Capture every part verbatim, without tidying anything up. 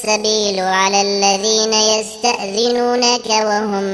السبيل على الذين يستأذنونك وهم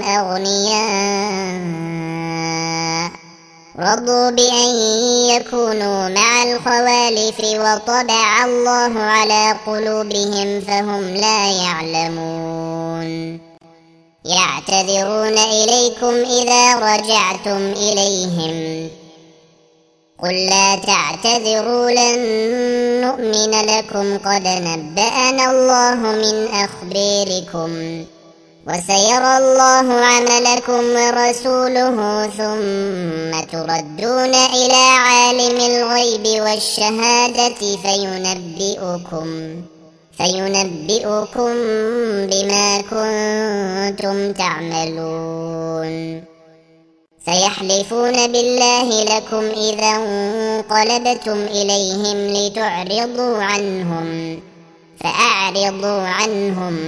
أغنياء رضوا بأن يكونوا مع الخوالف وطبع الله على قلوبهم فهم لا يعلمون يعتذرون إليكم إذا رجعتم إليهم قل لا تعتذروا لن نؤمن لكم قد نبأنا الله من أخباركم وسيرى الله عملكم ورسوله ثم تردون إلى عالم الغيب والشهادة فينبئكم فينبئكم بما كنتم تعملون سيحلفون بالله لكم إذا انقلبتم إليهم لتعرضوا عنهم فأعرضوا عنهم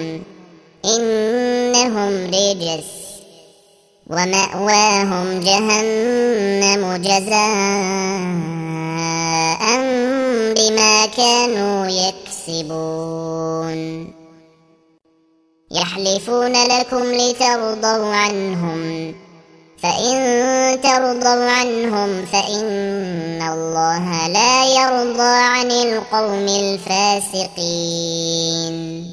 إنهم رجس ومأواهم جهنم جزاء بما كانوا يكسبون يحلفون لكم لترضوا عنهم فإن ترضوا عنهم فإن الله لا يرضى عن القوم الفاسقين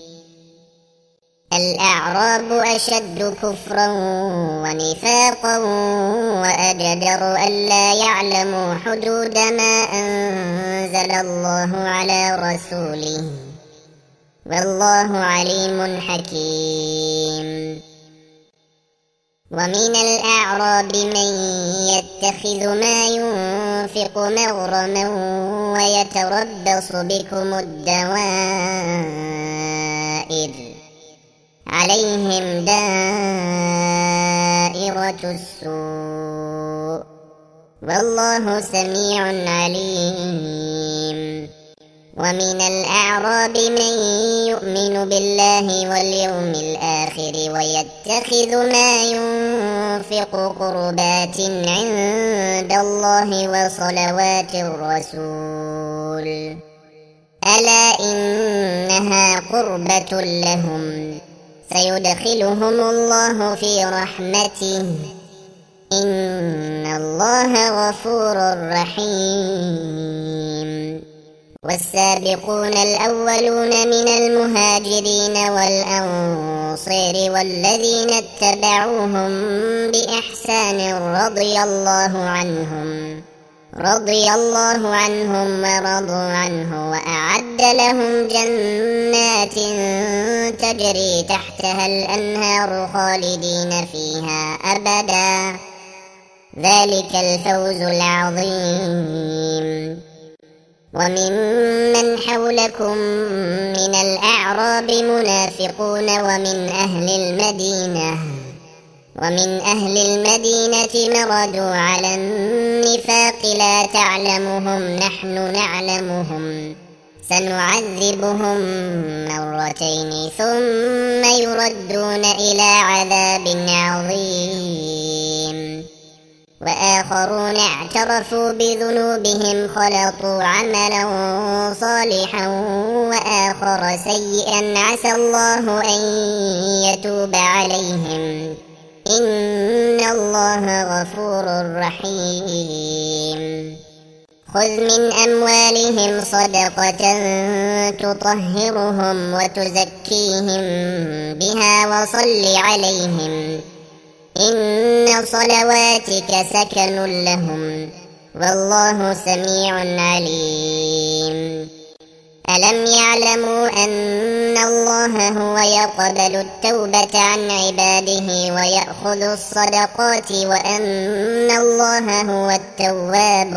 الأعراب أشد كفرا ونفاقا وأجدر ألا يعلموا حدود ما أنزل الله على رسوله والله عليم حكيم ومن الأعراب من يتخذ ما ينفق مغرما ويتربص بكم الدوائر عليهم دائرة السوء والله سميع عليم ومن الأعراب من يؤمن بالله واليوم الآخر ويتخذ ما ينفق قربات عند الله وصلوات الرسول ألا إنها قربة لهم سيدخلهم الله في رحمته إن الله غفور رحيم والسابقون الأولون من المهاجرين والأنصار والذين اتبعوهم بإحسان رضي الله عنهم رضي الله عنهم ورضوا عنه وأعد لهم جنات تجري تحتها الأنهار خالدين فيها أبدا ذلك الفوز العظيم وممن حولكم من الأعراب منافقون ومن أهل المدينة ومن أهل المدينة مردوا على النفاق لا تعلمهم نحن نعلمهم سنعذبهم مرتين ثم يردون إلى عذاب عظيم وآخرون اعترفوا بذنوبهم خلطوا عملا صالحا وآخر سيئا عسى الله أن يتوب عليهم إن الله غفور رحيم خذ من أموالهم صدقة تطهرهم وتزكيهم بها وصل عليهم إن صلواتك سكن لهم والله سميع عليم ألم يعلموا أن الله هو يقبل التوبة عن عباده ويأخذ الصدقات وأن الله هو التواب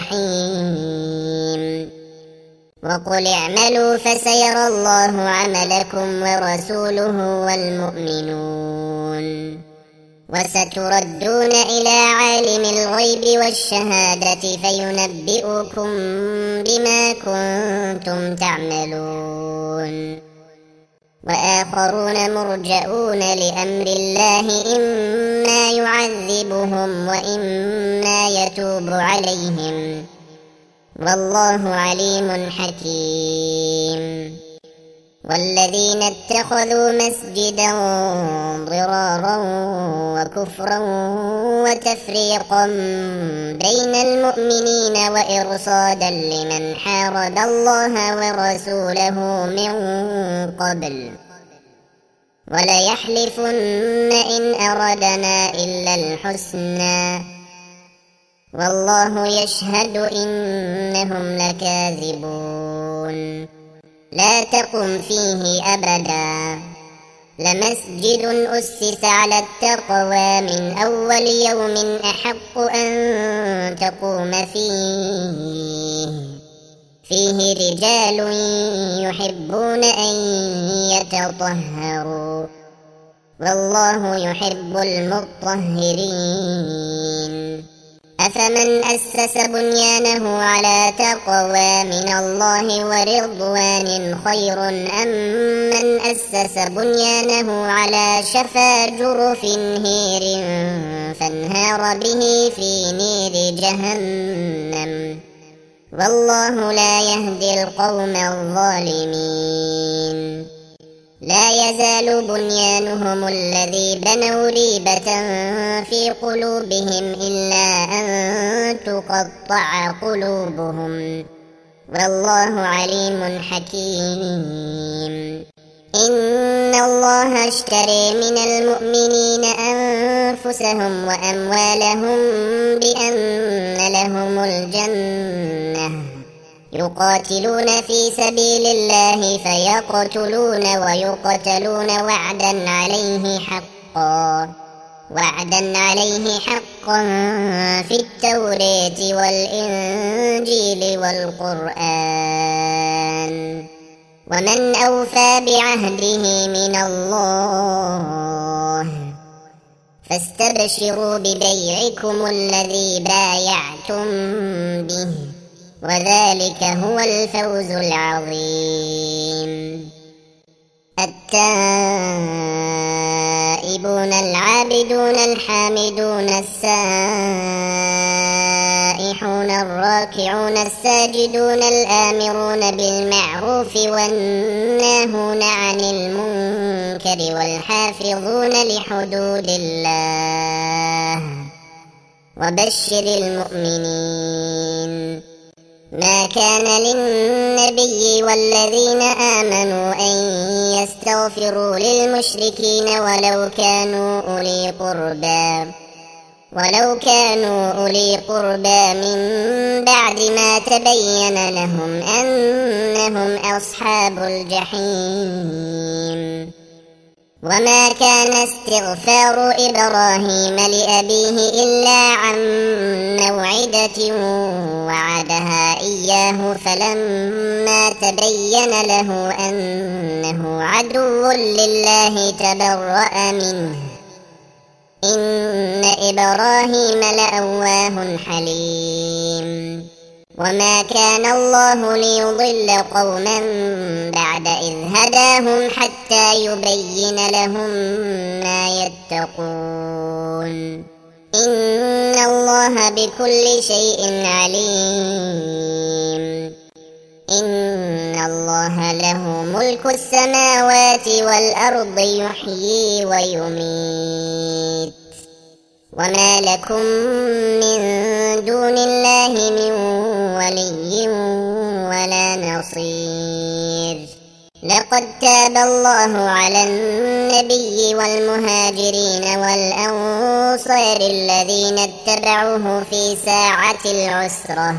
الرحيم وقل اعملوا فسيرى الله عملكم ورسوله والمؤمنون وستردون إلى عالم الغيب والشهادة فينبئكم بما كنتم تعملون وآخرون مرجئون لأمر الله إما يعذبهم وإما يتوب عليهم والله عليم حكيم والذين اتخذوا مسجدا ضرارا وكفرا وتفريقا بين المؤمنين وإرصادا لمن حارب الله ورسوله من قبل وليحلفن إن أردنا إلا الحسنى والله يشهد إنهم لكاذبون لا تقم فيه أبدا لمسجد أسس على التقوى من أول يوم أحق أن تقوم فيه فيه رجال يحبون أن يتطهروا والله يحب المطهرين أفمن أسس بنيانه على تقوى من الله ورضوان خير أم من أسس بنيانه على شفا جرف هير فانهار به في نير جهنم والله لا يهدي القوم الظالمين لا يزال بنيانهم الذي بنوا ريبة في قلوبهم إلا أن تقطع قلوبهم والله عليم حكيم إن الله اشترى من المؤمنين أنفسهم وأموالهم بأن لهم الجنة يقاتلون في سبيل الله فيقتلون ويقتلون وعدا عليه حقا وعدا عليه حقا في التوراة والإنجيل والقرآن ومن أوفى بعهده من الله فاستبشروا ببيعكم الذي بايعتم به وذلك هو الفوز العظيم التائبون العابدون الحامدون السائحون الراكعون الساجدون الآمرون بالمعروف والناهون عن المنكر والحافظون لحدود الله وبشر المؤمنين ما كان للنبي والذين آمنوا أن يستغفروا للمشركين ولو كانوا أولي قربى ولو كانوا أولي قربى من بعد ما تبين لهم أنهم أصحاب الجحيم وما كان استغفار إبراهيم لأبيه إلا عن موعدة وعدها إياه فلما تبين له أنه عدو لله تبرأ منه إن إبراهيم لأواه حليم وما كان الله ليضل قوما بعد إذ هداهم حتى يبين لهم ما يتقون إن الله بكل شيء عليم إن الله له ملك السماوات والأرض يحيي ويميت وما لكم من دون الله من ولي ولا نصير لقد تاب الله على النبي والمهاجرين والأنصار الذين اتبعوه في ساعة العسرة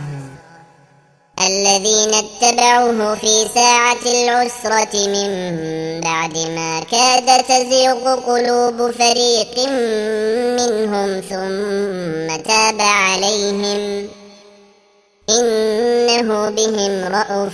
الذين اتبعوه في ساعة العسرة من بعد ما كاد تزيغ قلوب فريق منهم ثم تاب عليهم إنه بهم رءوف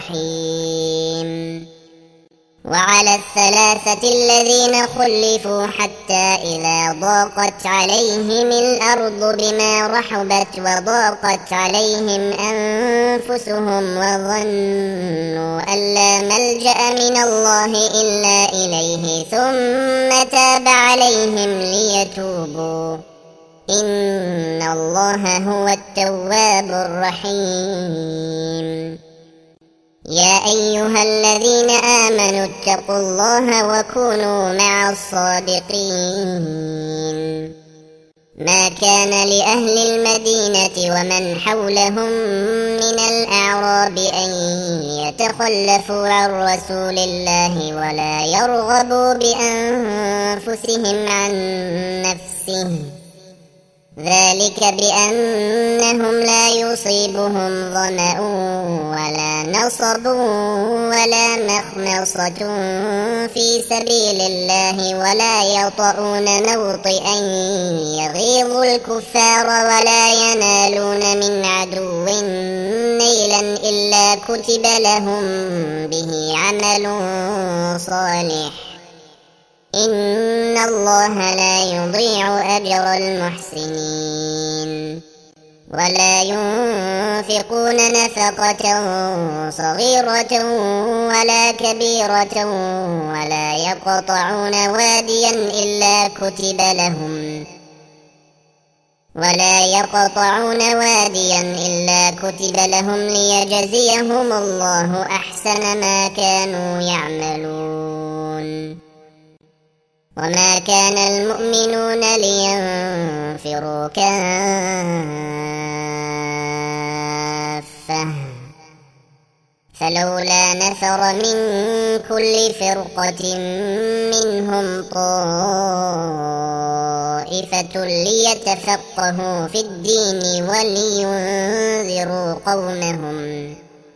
رحيم وعلى الثلاثة الذين خلفوا حتى إذا ضاقت عليهم الأرض بما رحبت وضاقت عليهم أنفسهم وظنوا أن لا ملجأ من الله إلا إليه ثم تاب عليهم ليتوبوا إن الله هو التواب الرحيم يا أيها الذين آمنوا اتقوا الله وكونوا مع الصادقين ما كان لأهل المدينة ومن حولهم من الأعراب أن يتخلفوا عن رسول الله ولا يرغبوا بأنفسهم عن نفسه ذلك بأنهم لا يصيبهم ظمأ ولا نصب ولا مخمصة في سبيل الله ولا يطؤون موطئا يغيظ الكفار ولا ينالون من عدو نيلا إلا كتب لهم به عمل صالح إن الله لا يضيع أجر المحسنين ولا ينفقون نفقة صغيرة ولا كبيرة ولا يقطعون واديا إلا كتب لهم ولا يقطعون واديا إلا كتب لهم ليجزيهم الله أحسن ما كانوا يعملون وما كان المؤمنون لينفروا كافة فلولا نفر من كل فرقة منهم طائفة ليتفقهوا في الدين ولينذروا قومهم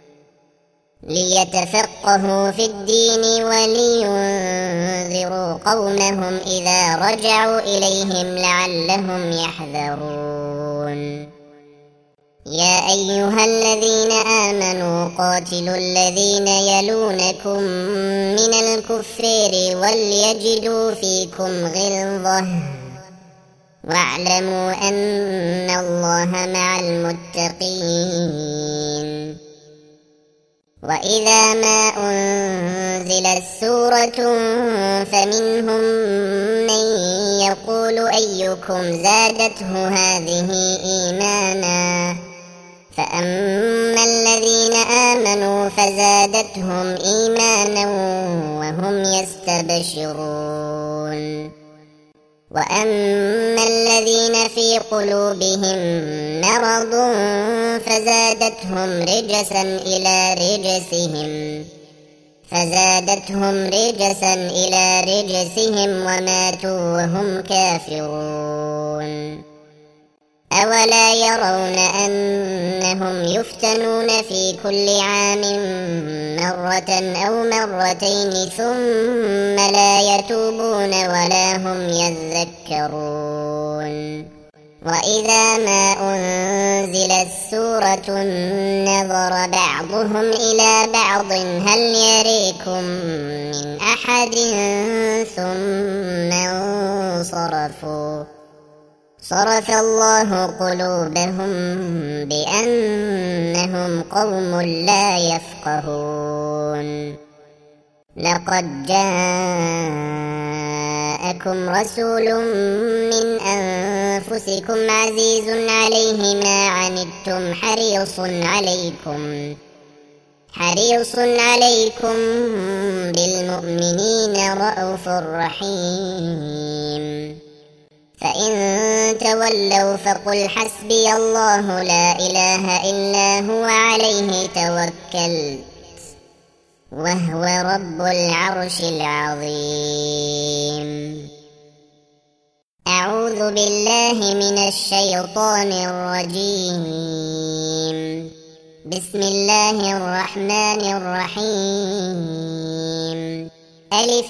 ليتفقهوا في الدين ولينذروا قومهم إذا رجعوا إليهم لعلهم يحذرون يا أيها الذين آمنوا قاتلوا الذين يلونكم من الكفار وليجدوا فيكم غلظة واعلموا أن الله مع المتقين وإذا ما أنزلت سورة فمنهم من يقول أيكم زادته هذه إيمانا فأما الذين آمنوا فزادتهم إيمانا وهم يستبشرون وأما الذين في قلوبهم مرض فزادتهم رجسا إلى رجسهم فزادتهم رجسا إلى رجسهم وماتوا وهم كافرون أولا يرون أنهم يفتنون في كل عام مرة أو مرتين ثم لا يتوبون ولا هم يذكرون وإذا ما أنزلت سورة نظر بعضهم إلى بعض هل يريكم من أحد ثم انصرفوا صرف الله قلوبهم بأنهم قوم لا يفقهون لقد جاءكم رسول من أنفسكم عزيز عليه ما عنتم حريص عليكم حريص عليكم بالمؤمنين رءوف رحيم فإن تولوا فقل حسبي الله لا إله إلا هو عليه توكلت وهو رب العرش العظيم أعوذ بالله من الشيطان الرجيم بسم الله الرحمن الرحيم ألف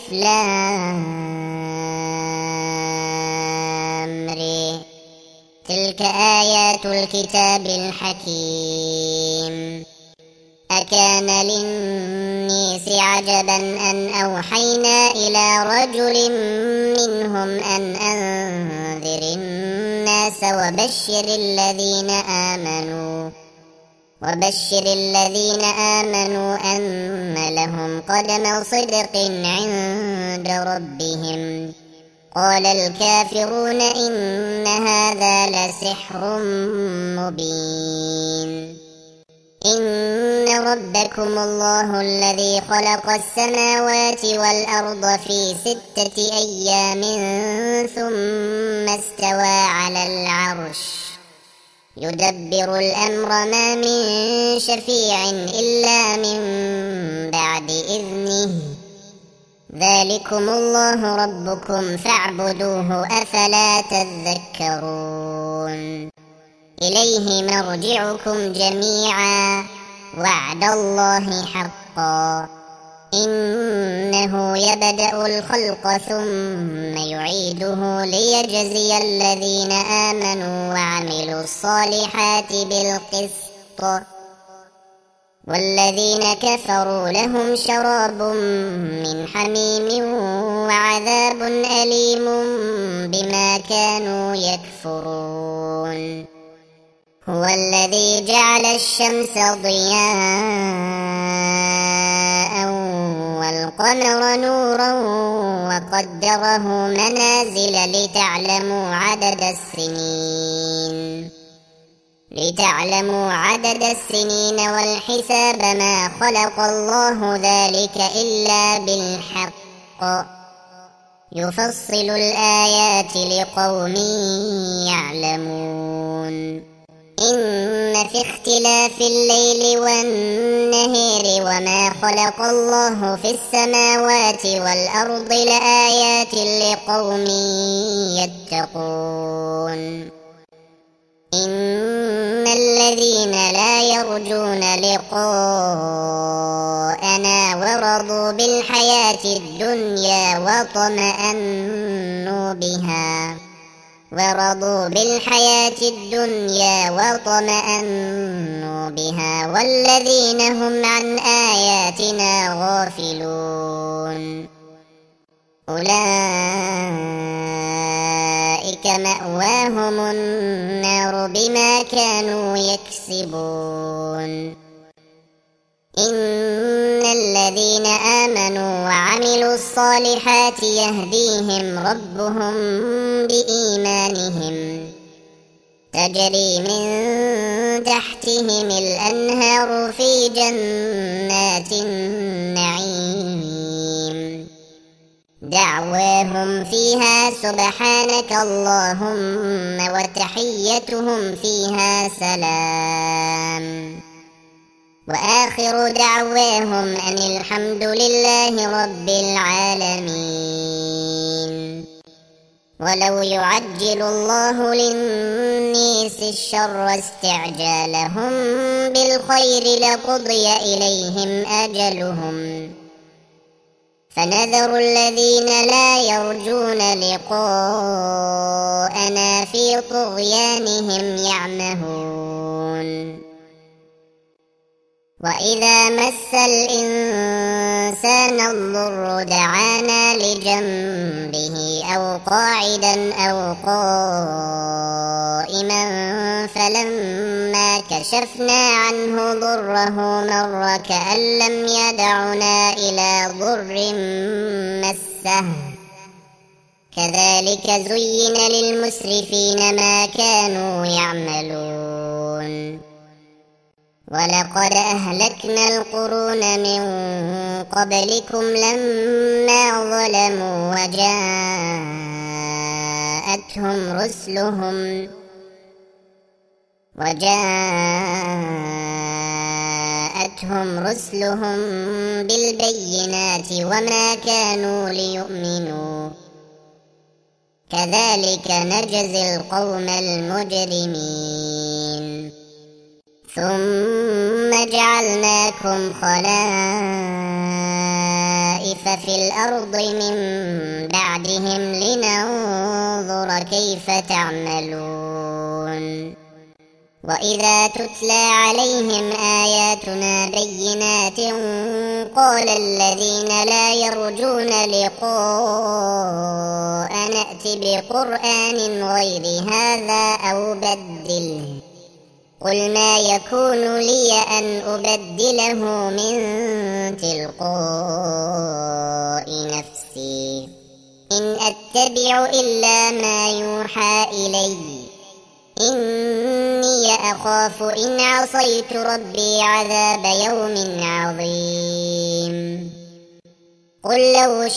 لام ر تلك آيات الكتاب الحكيم أكان للناس عجبا أن أوحينا إلى رجل منهم أن أنذر الناس وبشر الذين آمنوا وبشر الذين آمنوا أن لهم قدم صدق عند ربهم قال الكافرون إن هذا لسحر مبين إن ربكم الله الذي خلق السماوات والأرض في ستة أيام ثم استوى على العرش يدبر الأمر ما من شفيع إلا من بعد إذنه ذلكم الله ربكم فاعبدوه أفلا تذكرون إليه مرجعكم جميعا وعد الله حقا إنه يبدأ الخلق ثم يعيده ليجزي الذين آمنوا وعملوا الصالحات بالقسط والذين كفروا لهم شراب من حميم وعذاب أليم بما كانوا يكفرون هو الذي جعل الشمس ضياء والقمر نورا وقدره منازل لتعلموا عدد السنين لتعلموا عدد السنين والحساب ما خلق الله ذلك إلا بالحق يفصل الآيات لقوم يعلمون إن في اختلاف الليل والنهار وما خلق الله في السماوات والأرض لآيات لقوم يتقون إن الذين لا يرجون لقاءنا ورضوا بالحياة الدنيا وطمأنوا بها ورضوا بالحياة الدنيا وطمأنوا بها والذين هم عن آياتنا غافلون أولئك مأواهم النار بما كانوا يكسبون إن الذين آمنوا وعملوا الصالحات يهديهم ربهم بإيمانهم تجري من تحتهم الأنهار في جنات النعيم دعواهم فيها سبحانك اللهم وتحيتهم فيها سلام وآخر دعواهم أن الحمد لله رب العالمين ولو يعجل الله للناس الشر استعجالهم بالخير لقضي إليهم أجلهم فنذر الذين لا يرجون لقاءنا في طغيانهم يعمهون وإذا مس الإنسان الضر دعانا لجنبه أو قاعدا أو قائما فلما كشفنا عنه ضره مر كأن لم يدعنا إلى ضر مسه كذلك زين للمسرفين ما كانوا يعملون ولقد أهلكنا القرون من قبلكم لما ظلموا وجاءتهم رسلهم وجاءتهم رسلهم بالبينات وما كانوا ليؤمنوا كذلك نجزي القوم المجرمين ثم جعلناكم خلائف في الأرض من بعدهم لننظر كيف تعملون وإذا تتلى عليهم آياتنا بينات قال الذين لا يرجون لقاء نأت بقرآن غير هذا أو بدله قل ما يكون لي أن أبدله من تلقاء نفسي إن أتبع إلا ما يوحى إلي إني أخاف إن عصيت ربي عذاب يوم عظيم قل لو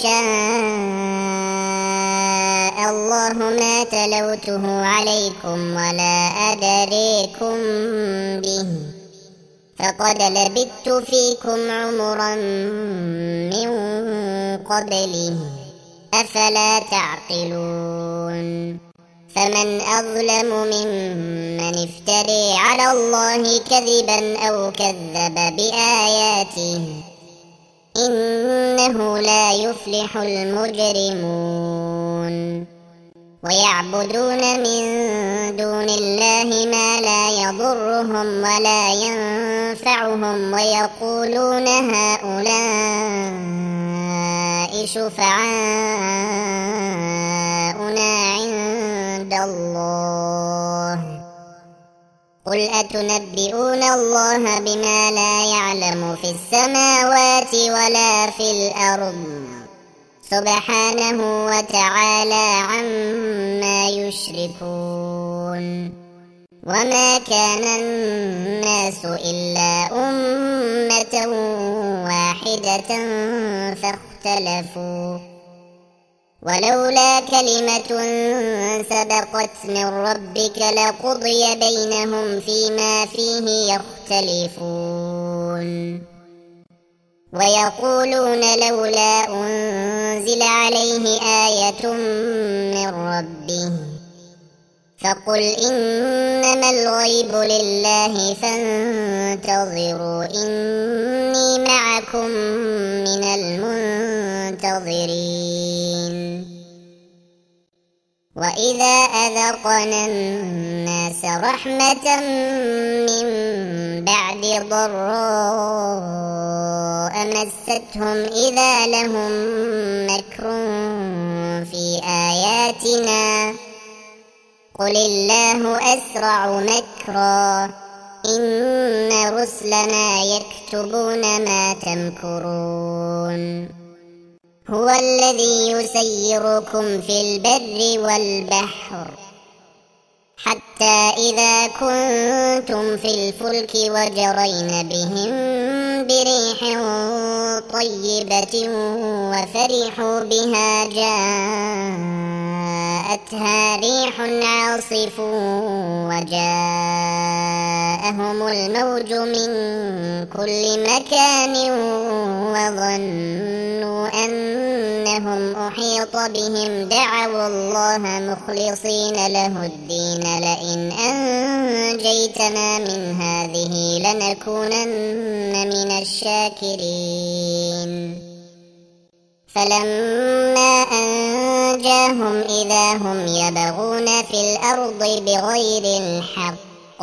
شاء الله ما تلوته عليكم ولا أدريكم به فقد لبثت فيكم عمرا من قبله أفلا تعقلون فمن أظلم ممن افتري على الله كذبا أو كذب بآياته إنه لا يفلح المجرمون ويعبدون من دون الله ما لا يضرهم ولا ينفعهم ويقولون هؤلاء شفعاؤنا عند الله قل أتنبئون الله بما لا يعلم في السماوات ولا في الأرض سبحانه وتعالى عما يشركون وما كان الناس إلا أمة واحدة فاختلفوا ولولا كلمة سبقت من ربك لقضي بينهم فيما فيه يختلفون ويقولون لولا أنزل عليه آية من ربه فقل إنما الغيب لله فانتظروا إني معكم من المنتظرين وإذا أذقنا الناس رحمة من بعد ضراء مستهم إذا لهم مكر في آياتنا قل الله أسرع مكرا إن رسلنا يكتبون ما تمكرون هو الذي يسيركم في البر والبحر حتى إذا كنتم في الفلك وجرين بهم بريح طيبة وفرحوا بها جاءتها ريح عاصف وجاءهم الموج من كل مكان وظنوا أنهم أحيط بهم دعوا الله مخلصين له الدين لئن أنجيتنا من هذه لنكونن من الشاكرين فلما أنجاهم إذا هم يبغون في الأرض بغير الحق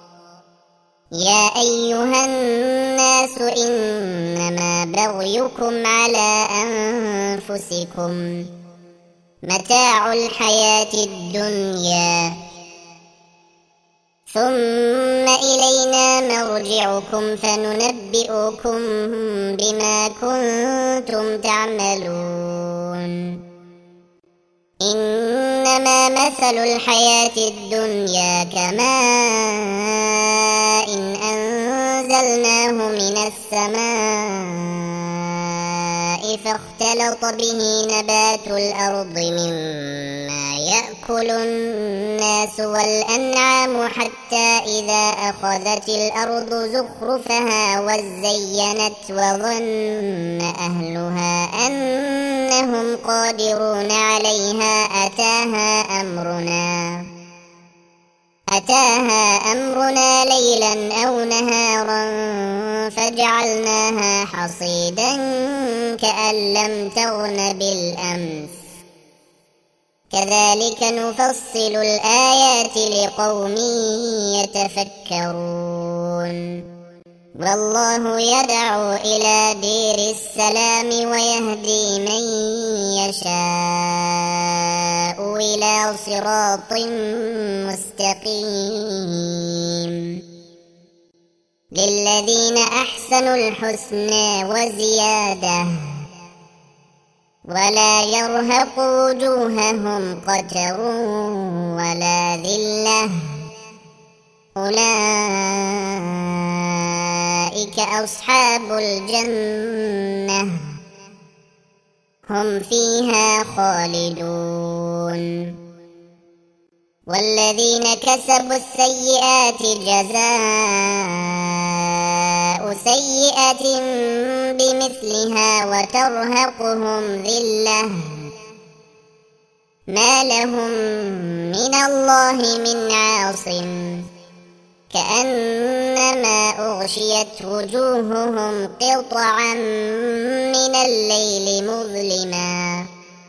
يا أيها الناس إنما بغيكم على أنفسكم متاع الحياة الدنيا ثم إلينا مرجعكم فننبئكم بما كنتم تعملون إنما مثل الحياة الدنيا كماء إن أنزلناه من السماء فاختلط به نبات الأرض مما يأكل الناس والأنعام حتى إذا أخذت الأرض زخرفها وزينت وظن أهلها أنهم قادرون عليها أتاها أمرنا أتاها أمرنا ليلا أو نهارا فجعلناها حصيدا كأن لم تغن بالأمس كذلك نفصل الآيات لقوم يتفكرون والله يدعو إلى دير السلام ويهدي من يشاء إلى صراط مستقيم للذين أحسنوا الحسنى وزيادة ولا يرهق وجوههم قتر ولا ذلة أولئك أصحاب الجنة هم فيها خالدون والذين كسبوا السيئات جزاء سيئة بمثلها وترهقهم ذلة ما لهم من الله من عاصم كأنما أغشيت وجوههم قطعا من الليل مظلما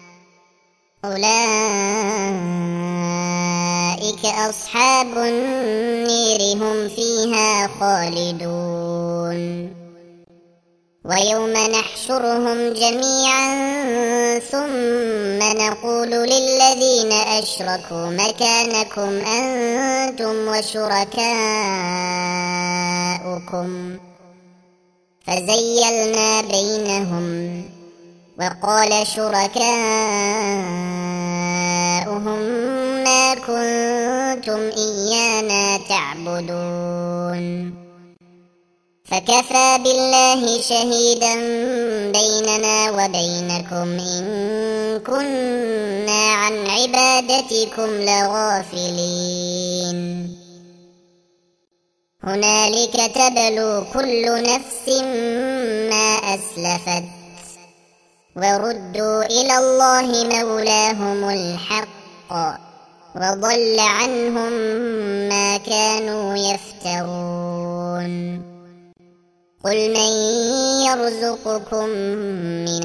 أولئك أصحاب النير هم فيها خالدون ويوم نحشرهم جميعا ثم نقول للذين أشركوا مكانكم أنتم وشركاؤكم فزيلنا بينهم وقال شركاؤهم ما كنتم إيانا تعبدون فكفى بالله شهيدا بيننا وبينكم إن كنا عن عبادتكم لغافلين هنالك تبلو كل نفس ما أسلفت وردوا إلى الله مولاهم الحق وضل عنهم ما كانوا يفترون قل من يرزقكم من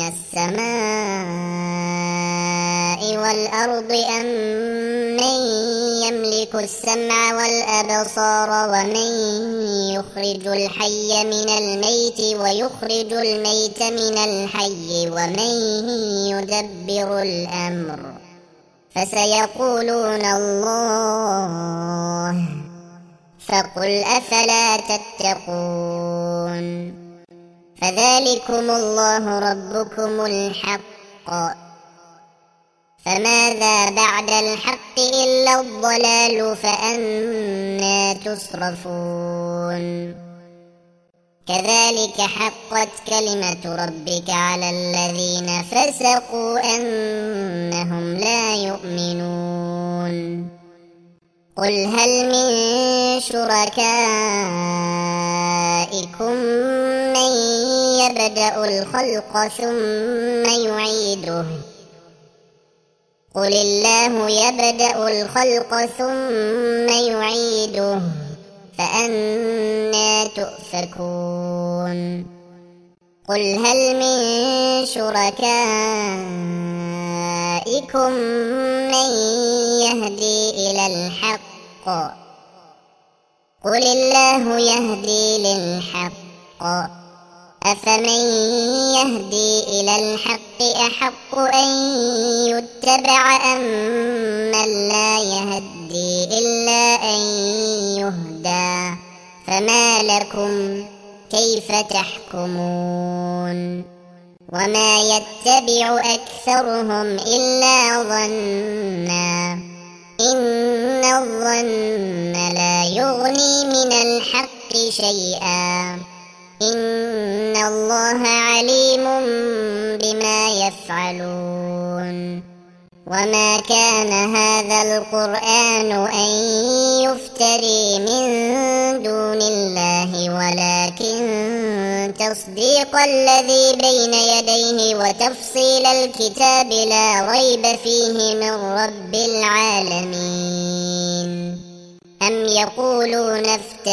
السماء والأرض أم من يملك السمع والأبصار ومن يخرج الحي من الميت ويخرج الميت من الحي ومن يدبر الأمر فسيقولون الله فقل أفلا تتقون فذلكم الله ربكم الحق فماذا بعد الحق إلا الضلال فأنى تصرفون كذلك حقت كلمة ربك على الذين فسقوا أنهم لا يؤمنون قل هل من شركائكم من يبدأ الخلق ثم يعيده قل الله يبدأ الخلق ثم يعيده فأنى تؤفكون قل هل من شركائكم من يهدي إلى الحق قل الله يهدي للحق أفمن يهدي إلى الحق أحق أن يتبع أم من لا يهدي إلا أن يهدى فما لكم كيف تحكمون وما يتبع أكثرهم إلا ظنا إن الظن لا يغني من الحق شيئا إن الله عليم بما يفعلون وما كان هذا القرآن أن يفتري من دون الله ولكن تصديق الذي بين يديه وتفصيل الكتاب لا ريب فيه من رب العالمين أم يقولون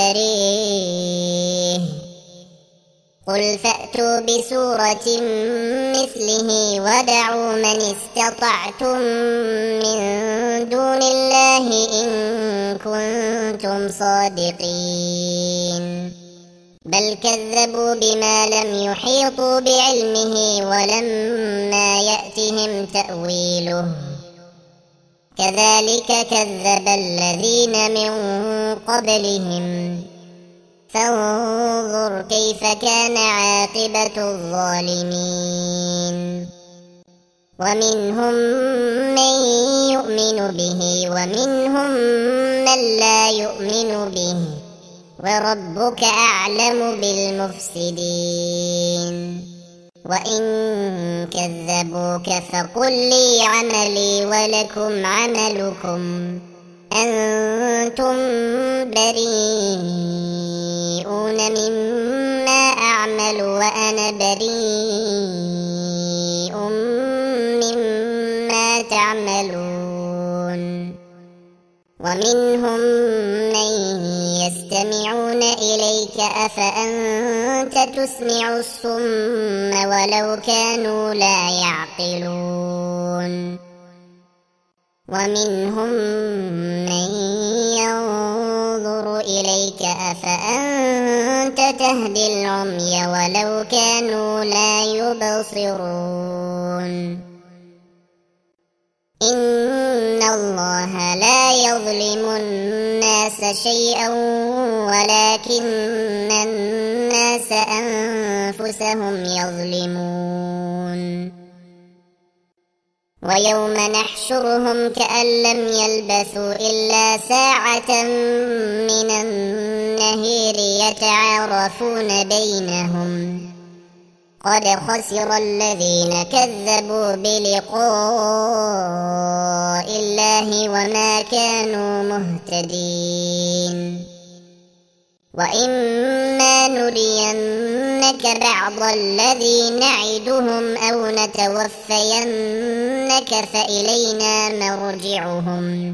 افتريه قل فأتوا بسورة مثله ودعوا من استطعتم من دون الله إن كنتم صادقين بل كذبوا بما لم يحيطوا بعلمه ولما يأتهم تأويله كذلك كذب الذين من قبلهم فانظر كيف كان عاقبة الظالمين ومنهم من يؤمن به ومنهم من لا يؤمن به وربك أعلم بالمفسدين وإن كذبوك فقل لي عملي ولكم عملكم أنتم بريئون مما أعمل وأنا بريء مما تعملون ومنهم من يستمعون إليك أفأنت تسمع الصم ولو كانوا لا يعقلون ومنهم من ينظر إليك أفأنت تهدي العمي ولو كانوا لا يبصرون إن الله لا يظلم الناس شيئا ولكن الناس أنفسهم يظلمون ويوم نحشرهم كأن لم يلبثوا إلا ساعة من النهار يتعارفون بينهم قد خسر الذين كذبوا بلقاء الله وما كانوا مهتدين وإما نرينك بعض الذي نعدهم أو نتوفينك فإلينا مرجعهم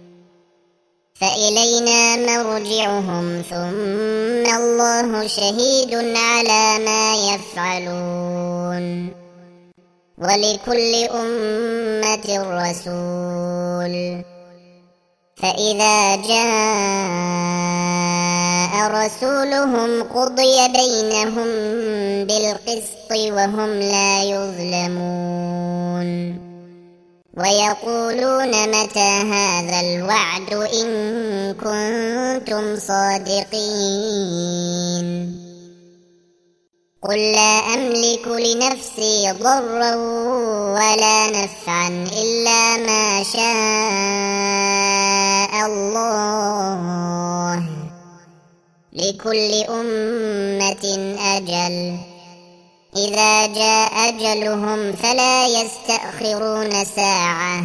فإلينا مرجعهم ثم الله شهيد على ما يفعلون ولكل أمة رسول فإذا جاء رسولهم قضي بينهم بالقسط وهم لا يظلمون ويقولون متى هذا الوعد إن كنتم صادقين قل لا أملك لنفسي ضرا ولا نفعا إلا ما شاء الله لكل أمة أجل إذا جاء أجلهم فلا يستأخرون ساعة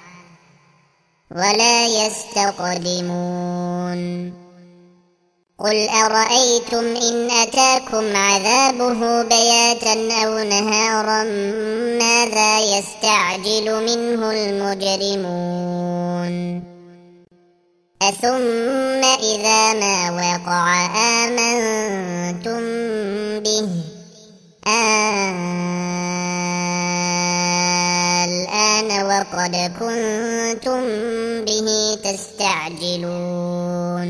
ولا يستقدمون قل أرأيتم إن أتاكم عذابه بياتا أو نهارا ماذا يستعجل منه المجرمون أثم إذا ما وقع آمنتم به الآن وقد كنتم به تستعجلون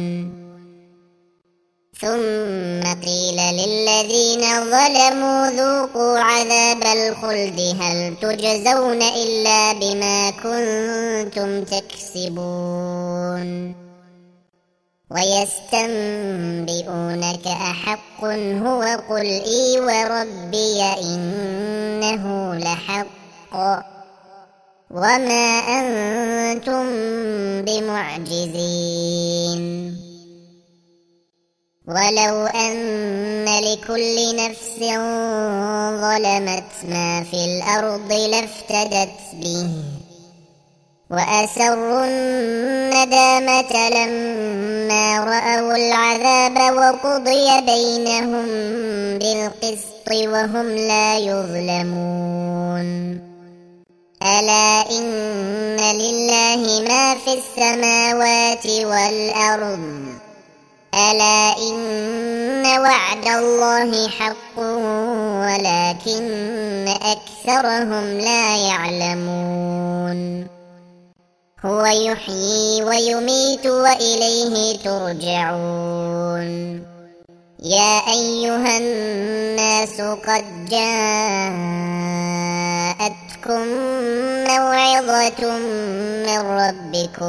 ثم قيل للذين ظلموا ذوقوا عذاب الخلد هل تجزون إلا بما كنتم تكسبون ويستنبئونك أحق هو قل إي وربي إنه لحق وما أنتم بمعجزين ولو أن لكل نفس ظلمت ما في الأرض لافتدت به وأسروا الندامة لما رأوا العذاب وقضي بينهم بالقسط وهم لا يظلمون ألا إن لله ما في السماوات والأرض ألا إن وعد الله حق ولكن أكثرهم لا يعلمون هو يحيي ويميت وإليه ترجعون يا أيها الناس قد جاءتكم موعظة من ربكم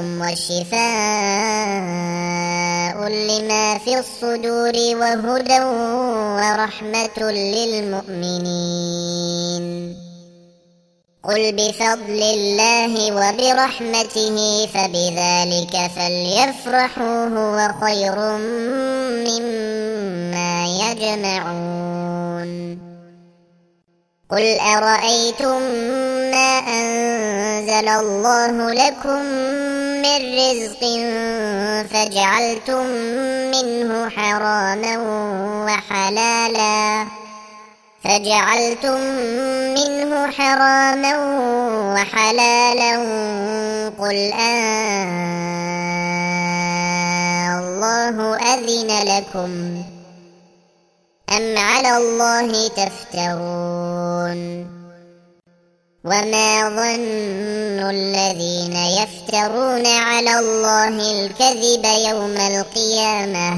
وشفاء لما في الصدور وهدى ورحمة للمؤمنين قل بفضل الله وبرحمته فبذلك فليفرحوا هو خير مما يجمعون قل أرأيتم ما أنزل الله لكم من رزق فجعلتم منه حراما وحلالا فجعلتم منه حراما وحلالا قل آه الله أذن لكم أم على الله تفترون وما ظن الذين يفترون على الله الكذب يوم القيامة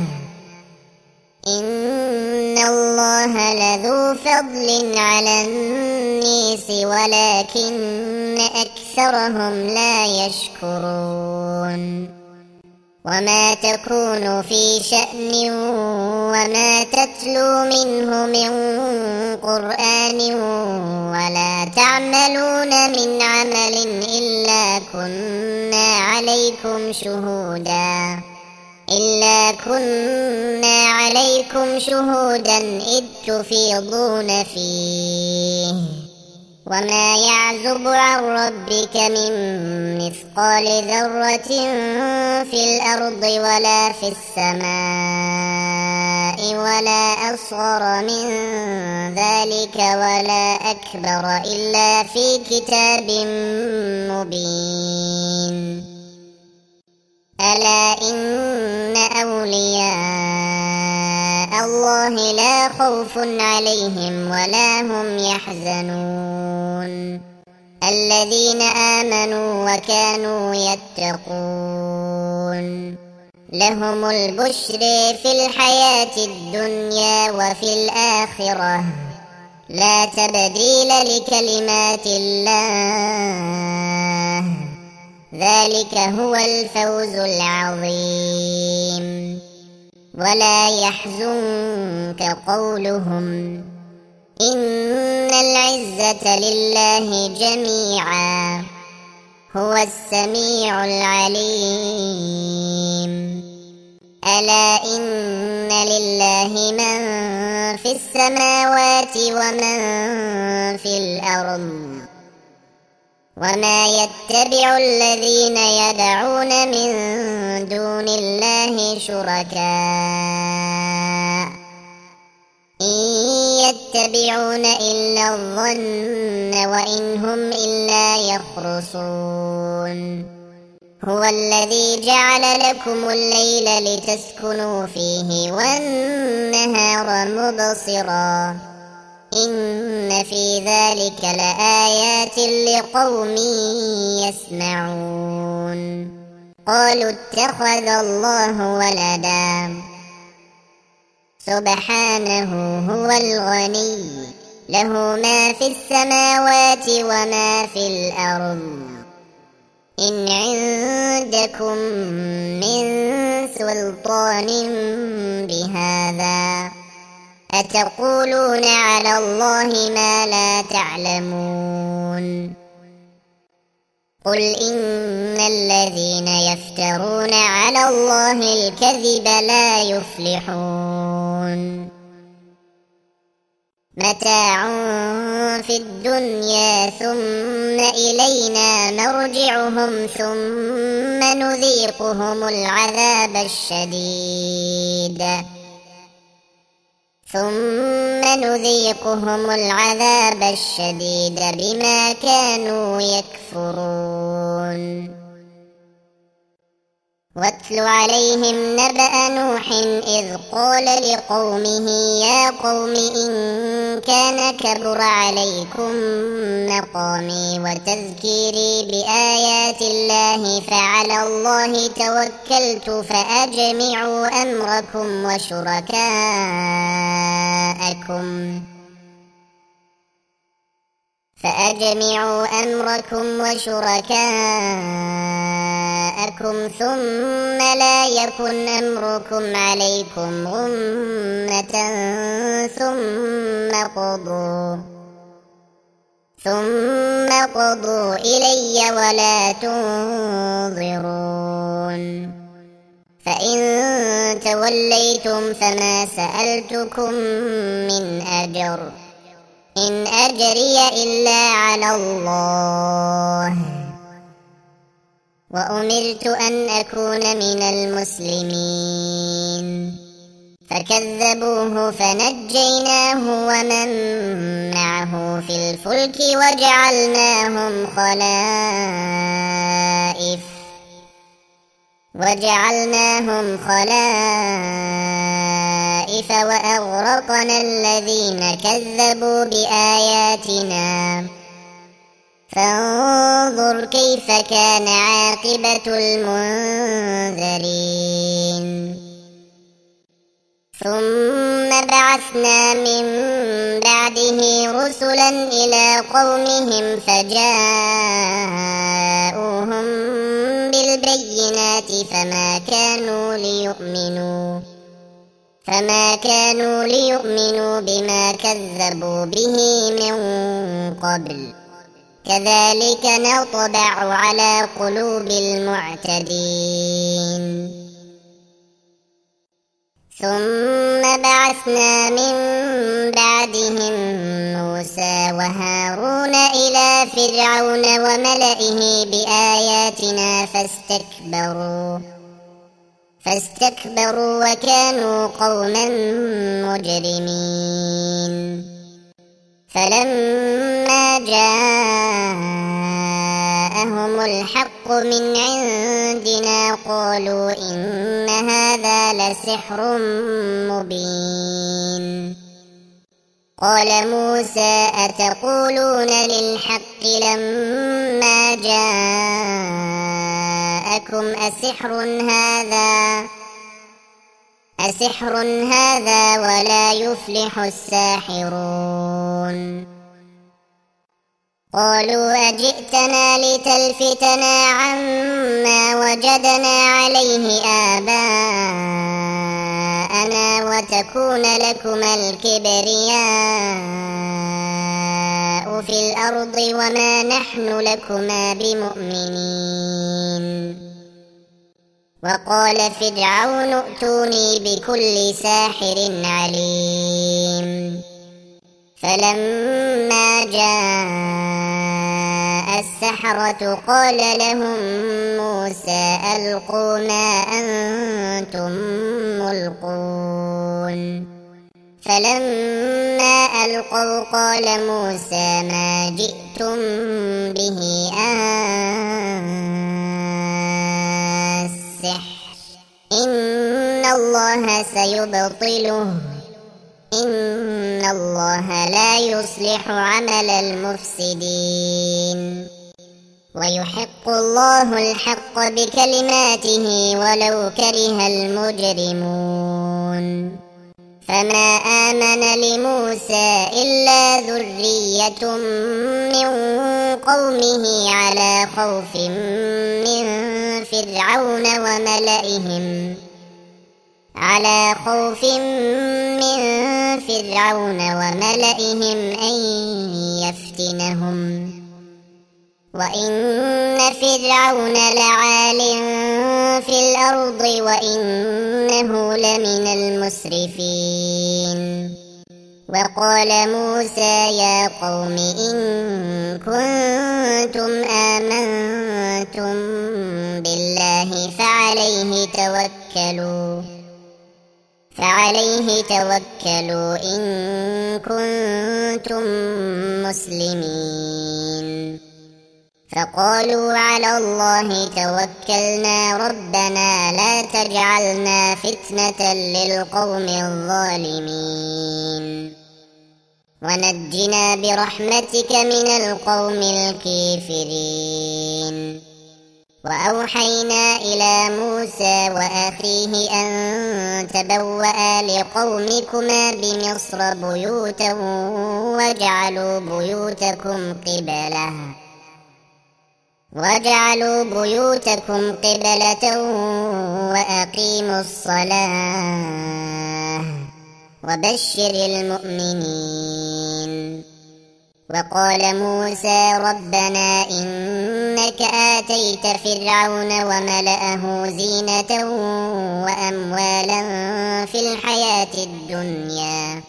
إن الله لذو فضل على الناس ولكن أكثرهم لا يشكرون وما تكون في شأن وما تتلو منه من قرآن ولا تعملون من عمل إلا كنا عليكم شهودا إلا كنا عليكم شهودا إذ تفيضون فيه وما يعزب عن ربك من مثقال ذرة في الأرض ولا في السماء ولا أصغر من ذلك ولا أكبر إلا في كتاب مبين ألا إن أولياء الله لا خوف عليهم ولا هم يحزنون الذين آمنوا وكانوا يتقون لهم البشر في الحياة الدنيا وفي الآخرة لا تبديل لكلمات الله ذلك هو الفوز العظيم ولا يحزنك قولهم إن العزة لله جميعا هو السميع العليم ألا إن لله من في السماوات ومن في الأرض وما يتبع الذين يدعون من دون الله شركاء إن يتبعون إلا الظن وإن هم إلا يخرصون هو الذي جعل لكم الليل لتسكنوا فيه والنهار مبصرا إن في ذلك لآيات لقوم يسمعون قالوا اتخذ الله ولدا سبحانه هو الغني له ما في السماوات وما في الأرض إن عندكم من سلطان بهذا أتقولون على الله ما لا تعلمون قل إن الذين يفترون على الله الكذب لا يفلحون متاع في الدنيا ثم إلينا مرجعهم ثم نذيقهم العذاب الشديد ثم نذيقهم العذاب الشديد بما كانوا يكفرون واتل عليهم نبأ نوح إذ قال لقومه يا قوم إن كان كبر عليكم مقامي وتذكيري بآيات الله فعلى الله توكلت فأجمعوا أمركم وشركاءكم فأجمعوا أمركم وشركاءكم ثم لا يكن أمركم عليكم غمة ثم قضوا ثم قضوا إلي ولا تنظرون فإن توليتم فما سألتكم من أجر إن أجري إلا على الله وأمرت أن أكون من المسلمين فكذبوه فنجيناه ومن معه في الفلك وجعلناهم خلائف وجعلناهم خلائف وأغرقنا الذين كذبوا بآياتنا فانظر كيف كان عاقبة المنذرين ثم بعثنا من بعده رسلا إلى قومهم فجاءوهم بالبينات فما كانوا ليؤمنوا فما كانوا ليؤمنوا بما كذبوا به من قبل كذلك نطبع على قلوب المعتدين ثم بعثنا من بعدهم موسى وهارون إلى فرعون وملئه بآياتنا فاستكبروا فاستكبروا وكانوا قوما مجرمين فلما جاءهم الحق من عندنا قالوا إن هذا لسحر مبين قال موسى أتقولون للحق لما جاءكم أسحر هذا أسحر هذا ولا يفلح الساحرون قالوا أجئتنا لتلفتنا عما وجدنا عليه آباءنا وتكون لكما الكبرياء في الأرض وما نحن لكما بمؤمنين وقال فرعون ائتوني بكل ساحر عليم فلما جاء السحرة قال لهم موسى ألقوا ما أنتم ملقون فلما ألقوا قال موسى ما جئتم به السحر إن الله سيبطله إن الله لا يصلح عمل المفسدين ويحق الله الحق بكلماته ولو كره المجرمون فما آمن لموسى إلا ذرية من قومه على خوف من فرعون وملئهم على خوف من فرعون وملئهم أن يفتنهم وإن فرعون لعال في الأرض وإنه لمن المسرفين وقال موسى يا قوم إن كنتم آمنتم بالله فعليه توكلوا فعليه توكلوا إن كنتم مسلمين فقالوا على الله توكلنا ربنا لا تجعلنا فتنة للقوم الظالمين ونجنا برحمتك من القوم الكافرين وأوحينا إلى موسى وأخيه أن تبوأ لقومكما بمصر بيوتا واجعلوا بيوتكم قبلة واجعلوا بيوتكم قبلة وأقيموا الصلاة وبشر المؤمنين وقال موسى ربنا إنك آتيت فرعون وملأه زينة وأموالا في الحياة الدنيا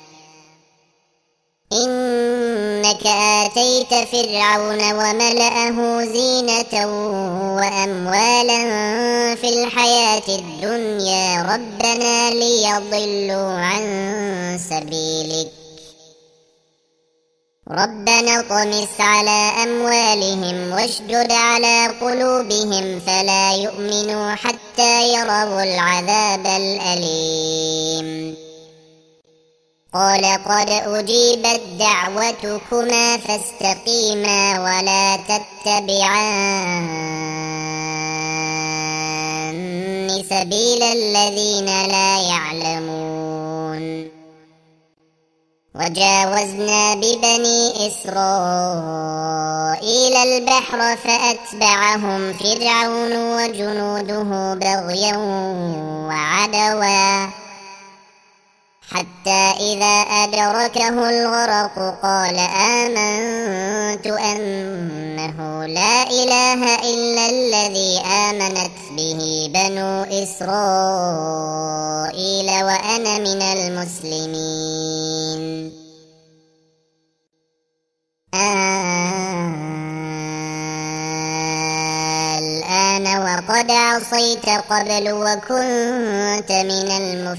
إنك آتيت فرعون وملأه زينة وأموالا في الحياة الدنيا ربنا ليضلوا عن سبيلك ربنا اطمس على أموالهم واشدد على قلوبهم فلا يؤمنوا حتى يروا العذاب الأليم قال قد أجيبت دعوتكما فاستقيما ولا تتبعان سبيل الذين لا يعلمون وجاوزنا ببني إسرائيل البحر فأتبعهم فرعون وجنوده بغيا وعدوا حتى إذا أدركه الغرق قال آمنت أنه لا إله إلا الذي آمنت به بنو إسرائيل وأنا من المسلمين الآن وقد عصيت قبل وكنت من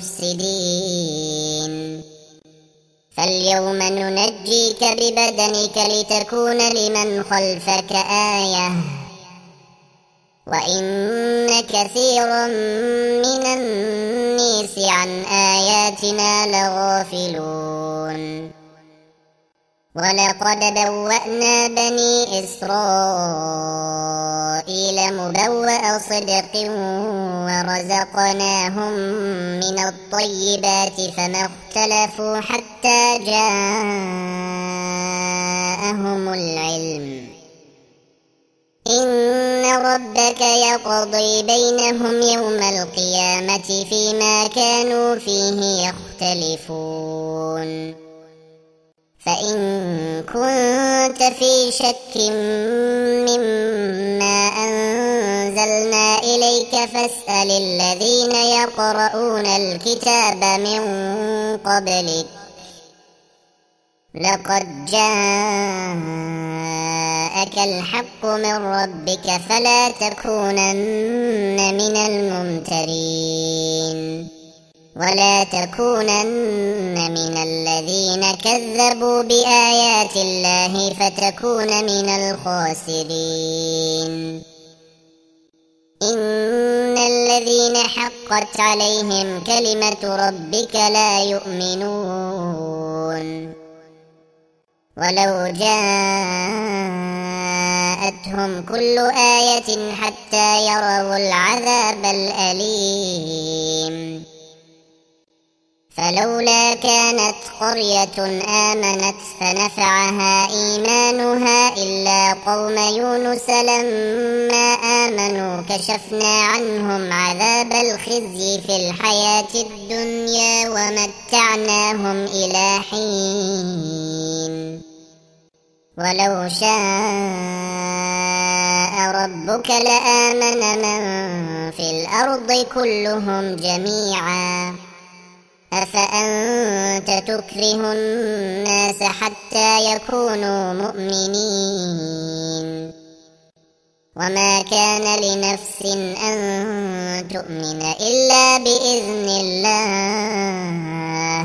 المفسدين فاليوم ننجيك ببدنك لتكون لمن خلفك آية وإن كثيرا من الناس عن آياتنا لغافلون ولقد بوأنا بني إسرائيل مبوأ صدق ورزقناهم من الطيبات فما اختلفوا حتى جاءهم العلم إن ربك يقضي بينهم يوم القيامة فيما كانوا فيه يختلفون فإن كنت في شك مما أنزلنا إليك فاسأل الذين يقرؤون الكتاب من قبلك لقد جاءك الحق من ربك فلا تكونن من الممترين ولا تكونن من الذين كذبوا بآيات الله فتكون من الخاسرين إن الذين حقت عليهم كلمة ربك لا يؤمنون ولو جاءتهم كل آية حتى يروا العذاب الأليم فلولا كانت قرية آمنت فنفعها إيمانها إلا قوم يونس لما آمنوا كشفنا عنهم عذاب الخزي في الحياة الدنيا ومتعناهم إلى حين ولو شاء ربك لآمن من في الأرض كلهم جميعا أفأنت تكره الناس حتى يكونوا مؤمنين وما كان لنفس أن تؤمن إلا بإذن الله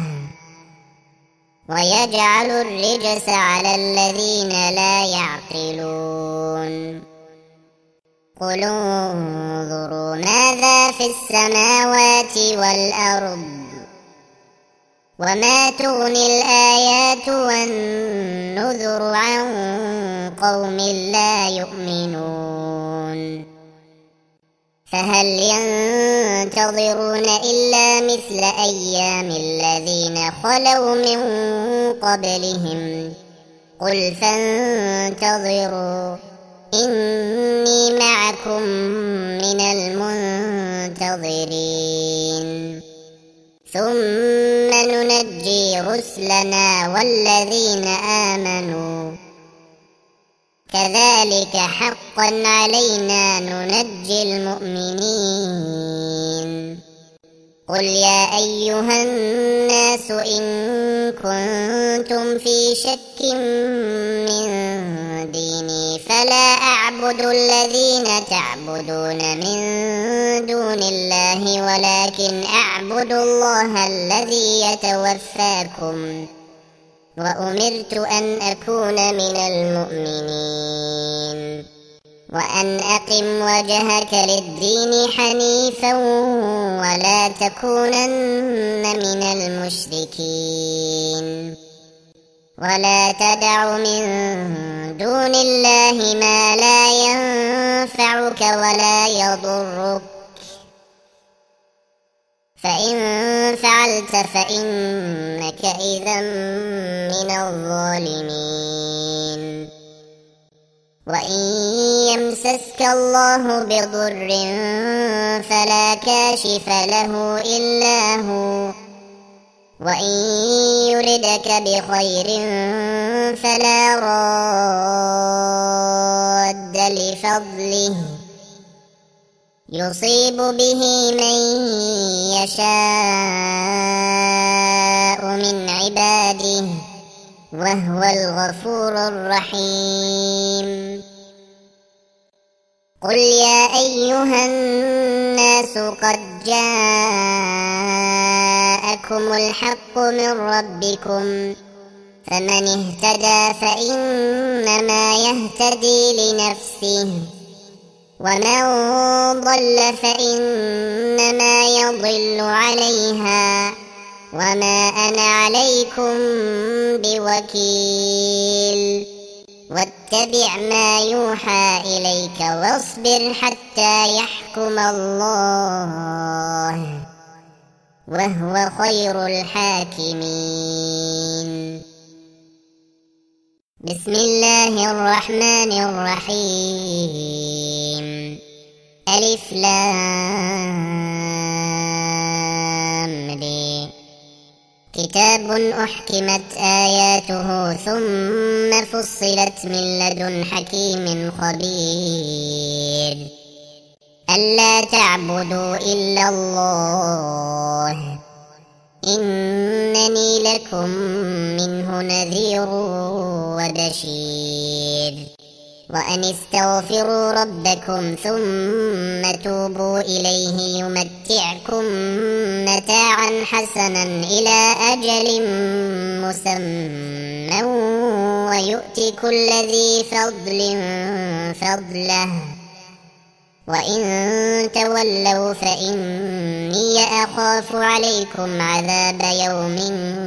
ويجعل الرجس على الذين لا يعقلون قل انظروا ماذا في السماوات والأرض وما تغني الآيات والنذر عن قوم لا يؤمنون فهل ينتظرون إلا مثل أيام الذين خلوا من قبلهم قل فانتظروا إني معكم من المنتظرين ثم ننجي رسلنا والذين آمنوا كذلك حقا علينا ننجي المؤمنين. قل يا أيها الناس إن كنتم في شك من ديني فلا أعبد الذين تعبدون من دون الله ولكن أعبد الله الذي يتوفاكم وأمرت أن أكون من المؤمنين وأن أقم وجهك للدين حنيفا ولا تكونن من المشركين ولا تدع من دون الله ما لا ينفعك ولا يضرك فإن فعلت فإنك إذا من الظالمين. وإن يمسسك الله بضر فلا كاشف له إلا هو وإن يردك بخير فلا راد لفضله يصيب به من يشاء من عباده وهو الغفور الرحيم. قل يا أيها الناس قد جاءكم الحق من ربكم فمن اهتدى فإنما يهتدي لنفسه ومن ضل فإنما يضل عليها وما أنا عليكم بوكيل. واتبع ما يوحى إليك واصبر حتى يحكم الله وهو خير الحاكمين. بسم الله الرحمن الرحيم. ألف لام ر. كتاب أحكمت آياته ثم فصلت من لدن حكيم خبير ألا تعبدوا إلا الله إنني لكم منه نذير وبشير. وأن استغفروا ربكم ثم توبوا إليه يمتعكم متاعا حسنا إلى أجل مسمى ويؤت كل ذي فضل فضله وإن تولوا فإني أخاف عليكم عذاب يوم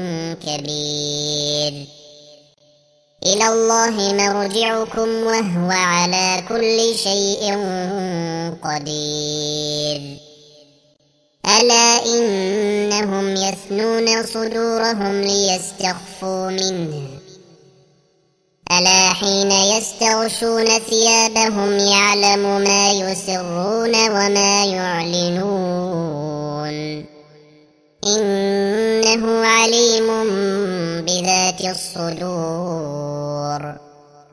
كبير. إلى الله مرجعكم وهو على كل شيء قدير. ألا إنهم يثنون صدورهم ليستخفوا منه ألا حين يستغشون ثيابهم يعلم ما يسرون وما يعلنون إنه عليم بذات الصدور.